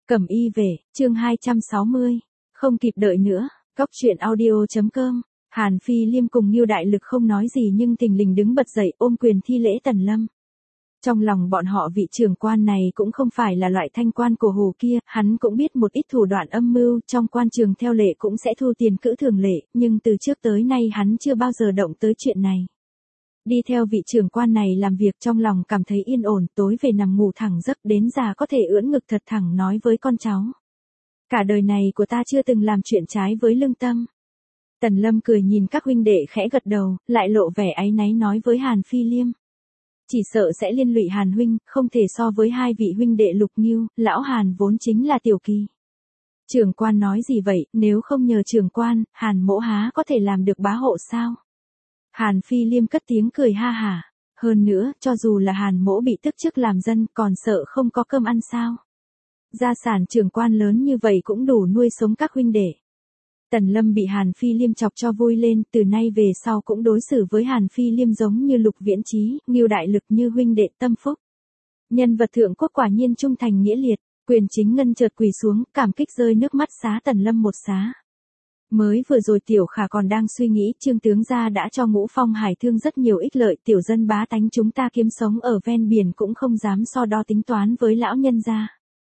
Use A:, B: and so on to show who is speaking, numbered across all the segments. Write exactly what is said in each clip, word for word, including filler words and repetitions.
A: Cẩm y về, chương hai trăm sáu mươi. Không kịp đợi nữa, cóc truyện audio.com. Hàn Phi Liêm cùng Ngưu Đại Lực không nói gì nhưng thình lình đứng bật dậy ôm quyền thi lễ Tần Lâm. Trong lòng bọn họ vị trưởng quan này cũng không phải là loại thanh quan cổ hủ kia, hắn cũng biết một ít thủ đoạn âm mưu, trong quan trường theo lệ cũng sẽ thu tiền cữ thường lệ, nhưng từ trước tới nay hắn chưa bao giờ động tới chuyện này. Đi theo vị trưởng quan này làm việc trong lòng cảm thấy yên ổn, tối về nằm ngủ thẳng giấc, đến già có thể ưỡn ngực thật thẳng nói với con cháu. Cả đời này của ta chưa từng làm chuyện trái với lương tâm. Tần Lâm cười nhìn các huynh đệ khẽ gật đầu, lại lộ vẻ áy náy nói với Hàn Phi Liêm. Chỉ sợ sẽ liên lụy Hàn huynh, không thể so với hai vị huynh đệ Lục Ngưu, lão Hàn vốn chính là tiểu kỳ. Trưởng quan nói gì vậy, nếu không nhờ trưởng quan, Hàn mỗ há có thể làm được bá hộ sao? Hàn Phi Liêm cất tiếng cười ha hả. Hơn nữa, cho dù là Hàn mỗ bị tức chức làm dân, còn sợ không có cơm ăn sao? Gia sản trưởng quan lớn như vậy cũng đủ nuôi sống các huynh đệ. Tần Lâm bị Hàn Phi Liêm chọc cho vui lên, từ nay về sau cũng đối xử với Hàn Phi Liêm giống như Lục Viễn Chí, Ngưu Đại Lực như huynh đệ tâm phúc. Nhân vật thượng quốc quả nhiên trung thành nghĩa liệt, Quyền Chính Ngân chợt quỳ xuống, cảm kích rơi nước mắt xá Tần Lâm một xá. Mới vừa rồi Tiểu Khả còn đang suy nghĩ, Trương tướng gia đã cho Ngũ Phong Hải Thương rất nhiều ích lợi, tiểu dân bá tánh chúng ta kiếm sống ở ven biển cũng không dám so đo tính toán với lão nhân gia.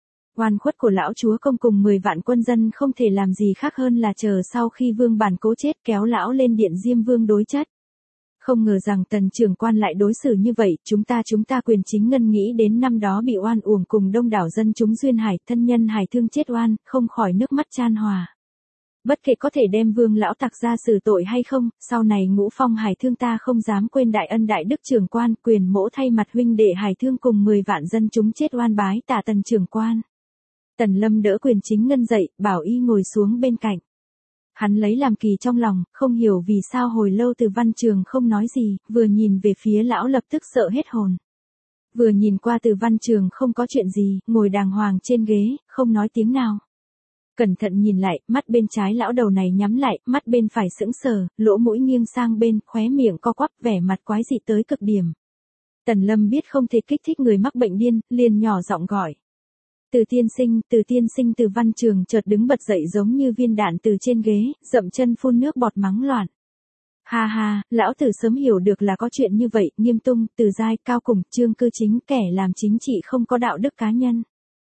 A: Oan khuất của lão chúa công cùng mười vạn quân dân không thể làm gì khác hơn là chờ sau khi Vương Bản Cố chết kéo lão lên điện Diêm Vương đối chất. Không ngờ rằng Tần trưởng quan lại đối xử như vậy, chúng ta chúng ta Quyền Chính Ngân nghĩ đến năm đó bị oan uổng cùng đông đảo dân chúng duyên hải, thân nhân Hải Thương chết oan, không khỏi nước mắt chan hòa. Bất kể có thể đem Vương lão tặc ra xử tội hay không, sau này Ngũ Phong Hải Thương ta không dám quên đại ân đại đức trưởng quan, Quyền mỗ thay mặt huynh đệ Hải Thương cùng mười vạn dân chúng chết oan bái tạ Tần trưởng quan. Tần Lâm đỡ Quyền Chính Ngân dậy, bảo y ngồi xuống bên cạnh. Hắn lấy làm kỳ trong lòng, không hiểu vì sao hồi lâu Từ Văn Trường không nói gì, vừa nhìn về phía lão lập tức sợ hết hồn. Vừa nhìn qua Từ Văn Trường không có chuyện gì, ngồi đàng hoàng trên ghế, không nói tiếng nào. Cẩn thận nhìn lại, mắt bên trái lão đầu này nhắm lại, mắt bên phải sững sờ, lỗ mũi nghiêng sang bên, khóe miệng co quắp, vẻ mặt quái dị tới cực điểm. Tần Lâm biết không thể kích thích người mắc bệnh điên, liền nhỏ giọng gọi. Từ tiên sinh, từ tiên sinh. Từ Văn Trường chợt đứng bật dậy giống như viên đạn từ trên ghế, dậm chân phun nước bọt mắng loạn. Ha ha, lão tử sớm hiểu được là có chuyện như vậy, Nghiêm Tung, Từ Giai, Cao Cùng, Trương Cư Chính, kẻ làm chính trị không có đạo đức cá nhân.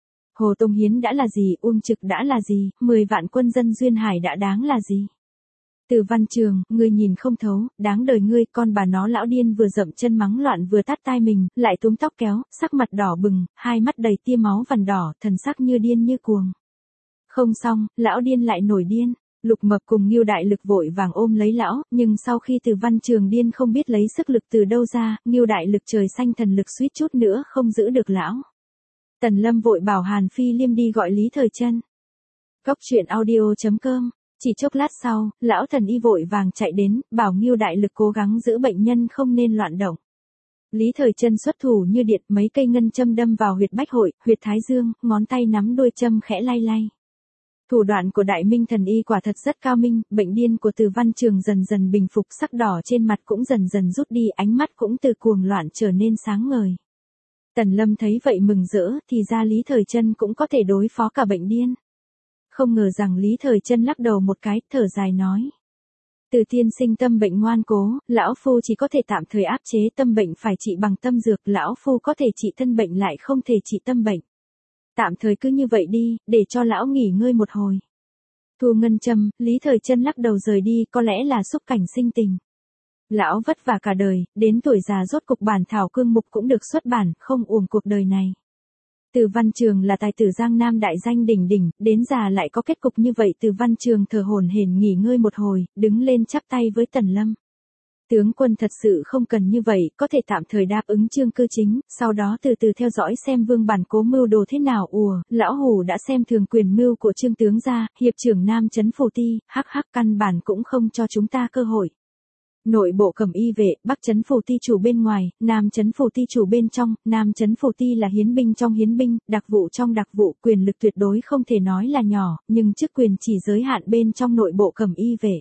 A: Hồ Tông Hiến đã là gì, Uông Trực đã là gì, mười vạn quân dân duyên hải đã đáng là gì? Từ Văn Trường, ngươi nhìn không thấu, đáng đời ngươi, con bà nó lão điên vừa dậm chân mắng loạn vừa tát tai mình, lại túm tóc kéo, sắc mặt đỏ bừng, hai mắt đầy tia máu vằn đỏ, thần sắc như điên như cuồng. Không xong, lão điên lại nổi điên. Lục Mập cùng Ngưu Đại Lực vội vàng ôm lấy lão, nhưng sau khi Từ Văn Trường điên không biết lấy sức lực từ đâu ra, Ngưu Đại Lực trời xanh thần lực suýt chút nữa không giữ được lão. Tần Lâm vội bảo Hàn Phi Liêm đi gọi Lý Thời Trân. Cóc truyện audio.com. Chỉ chốc lát sau, lão thần y vội vàng chạy đến, bảo Ngưu Đại Lực cố gắng giữ bệnh nhân không nên loạn động. Lý Thời Trân xuất thủ như điện, mấy cây ngân châm đâm vào huyệt bách hội, huyệt thái dương, ngón tay nắm đuôi châm khẽ lay lay. Thủ đoạn của Đại Minh thần y quả thật rất cao minh, bệnh điên của Từ Văn Trường dần dần bình phục, sắc đỏ trên mặt cũng dần dần rút đi, ánh mắt cũng từ cuồng loạn trở nên sáng ngời. Tần Lâm thấy vậy mừng rỡ, thì ra Lý Thời Trân cũng có thể đối phó cả bệnh điên. Không ngờ rằng Lý Thời Trân lắc đầu một cái, thở dài nói. Từ tiên sinh tâm bệnh ngoan cố, lão phu chỉ có thể tạm thời áp chế tâm bệnh phải trị bằng tâm dược, lão phu có thể trị thân bệnh lại không thể trị tâm bệnh. Tạm thời cứ như vậy đi, để cho lão nghỉ ngơi một hồi. Thu ngân châm, Lý Thời Trân lắc đầu rời đi, có lẽ là xúc cảnh sinh tình. Lão vất vả cả đời, đến tuổi già rốt cục bản thảo cương mục cũng được xuất bản, không uổng cuộc đời này. Từ Văn Trường là tài tử Giang Nam đại danh đỉnh đỉnh, đến già lại có kết cục như vậy. Từ Văn Trường thở hổn hển nghỉ ngơi một hồi, đứng lên chắp tay với Tần Lâm. Tướng quân thật sự không cần như vậy, có thể tạm thời đáp ứng Trương Cư Chính, sau đó từ từ theo dõi xem Vương Bản Cố mưu đồ thế nào. Ùa, lão hủ đã xem thường quyền mưu của Trương tướng gia, hiệp trưởng Nam Trấn Phủ Ti, hắc hắc căn bản cũng không cho chúng ta cơ hội. Nội bộ Cẩm y vệ, Bắc Trấn Phủ Ti chủ bên ngoài, Nam Trấn Phủ Ti chủ bên trong, Nam Trấn Phủ Ti là hiến binh trong hiến binh, đặc vụ trong đặc vụ, quyền lực tuyệt đối không thể nói là nhỏ, nhưng chức quyền chỉ giới hạn bên trong nội bộ Cẩm y vệ.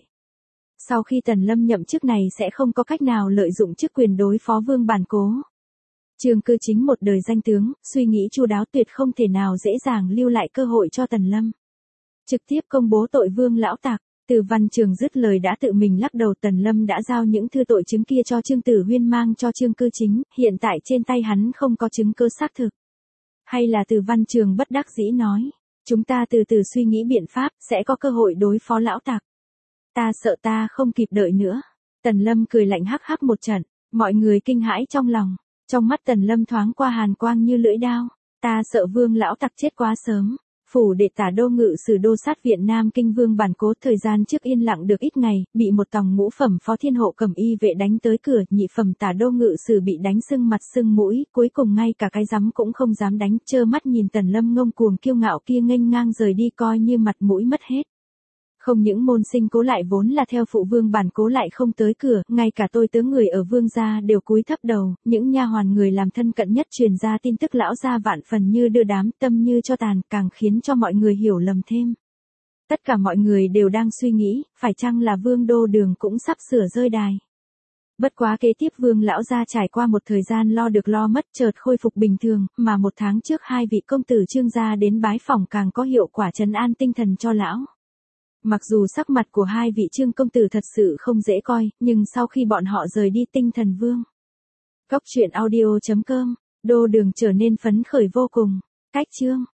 A: Sau khi Tần Lâm nhậm chức này sẽ không có cách nào lợi dụng chức quyền đối phó Vương Bản Cố. Trương Cư Chính một đời danh tướng, suy nghĩ chu đáo tuyệt không thể nào dễ dàng lưu lại cơ hội cho Tần Lâm. Trực tiếp công bố tội Vương lão tặc. Từ Văn Trường dứt lời đã tự mình lắc đầu. Tần Lâm đã giao những thư tội chứng kia cho Trương Tử Huyên mang cho Trương Cư Chính, hiện tại trên tay hắn không có chứng cứ xác thực. Hay là Từ Văn Trường bất đắc dĩ nói, chúng ta từ từ suy nghĩ biện pháp, sẽ có cơ hội đối phó lão tặc. Ta sợ ta không kịp đợi nữa. Tần Lâm cười lạnh hắc hắc một trận, mọi người kinh hãi trong lòng, trong mắt Tần Lâm thoáng qua hàn quang như lưỡi đao. Ta sợ Vương lão tặc chết quá sớm. Phủ đệ Tả Đô Ngự Sử Đô Sát Viện Nam Kinh Vương Bản Cố thời gian trước yên lặng được ít ngày, bị một tòng ngũ phẩm phó thiên hộ cầm y vệ đánh tới cửa, nhị phẩm Tả Đô Ngự Sử bị đánh sưng mặt sưng mũi, cuối cùng ngay cả cái rắm cũng không dám đánh, trơ mắt nhìn Tần Lâm ngông cuồng kiêu ngạo kia nghênh ngang rời đi coi như mặt mũi mất hết. Không những môn sinh Cố lại vốn là theo phụ Vương Bản Cố lại không tới cửa, ngay cả tôi tướng người ở Vương gia đều cúi thấp đầu, những nha hoàn người làm thân cận nhất truyền ra tin tức lão gia vạn phần như đưa đám, tâm như cho tàn, càng khiến cho mọi người hiểu lầm thêm. Tất cả mọi người đều đang suy nghĩ, phải chăng là Vương Đô Đường cũng sắp sửa rơi đài. Bất quá kế tiếp Vương lão gia trải qua một thời gian lo được lo mất chợt khôi phục bình thường, mà một tháng trước hai vị công tử Trương gia đến bái phỏng càng có hiệu quả trấn an tinh thần cho lão. Mặc dù sắc mặt của hai vị Trương công tử thật sự không dễ coi, nhưng sau khi bọn họ rời đi tinh thần vương. Cóc truyện audio chấm com, Đô Đường trở nên phấn khởi vô cùng. Cách chương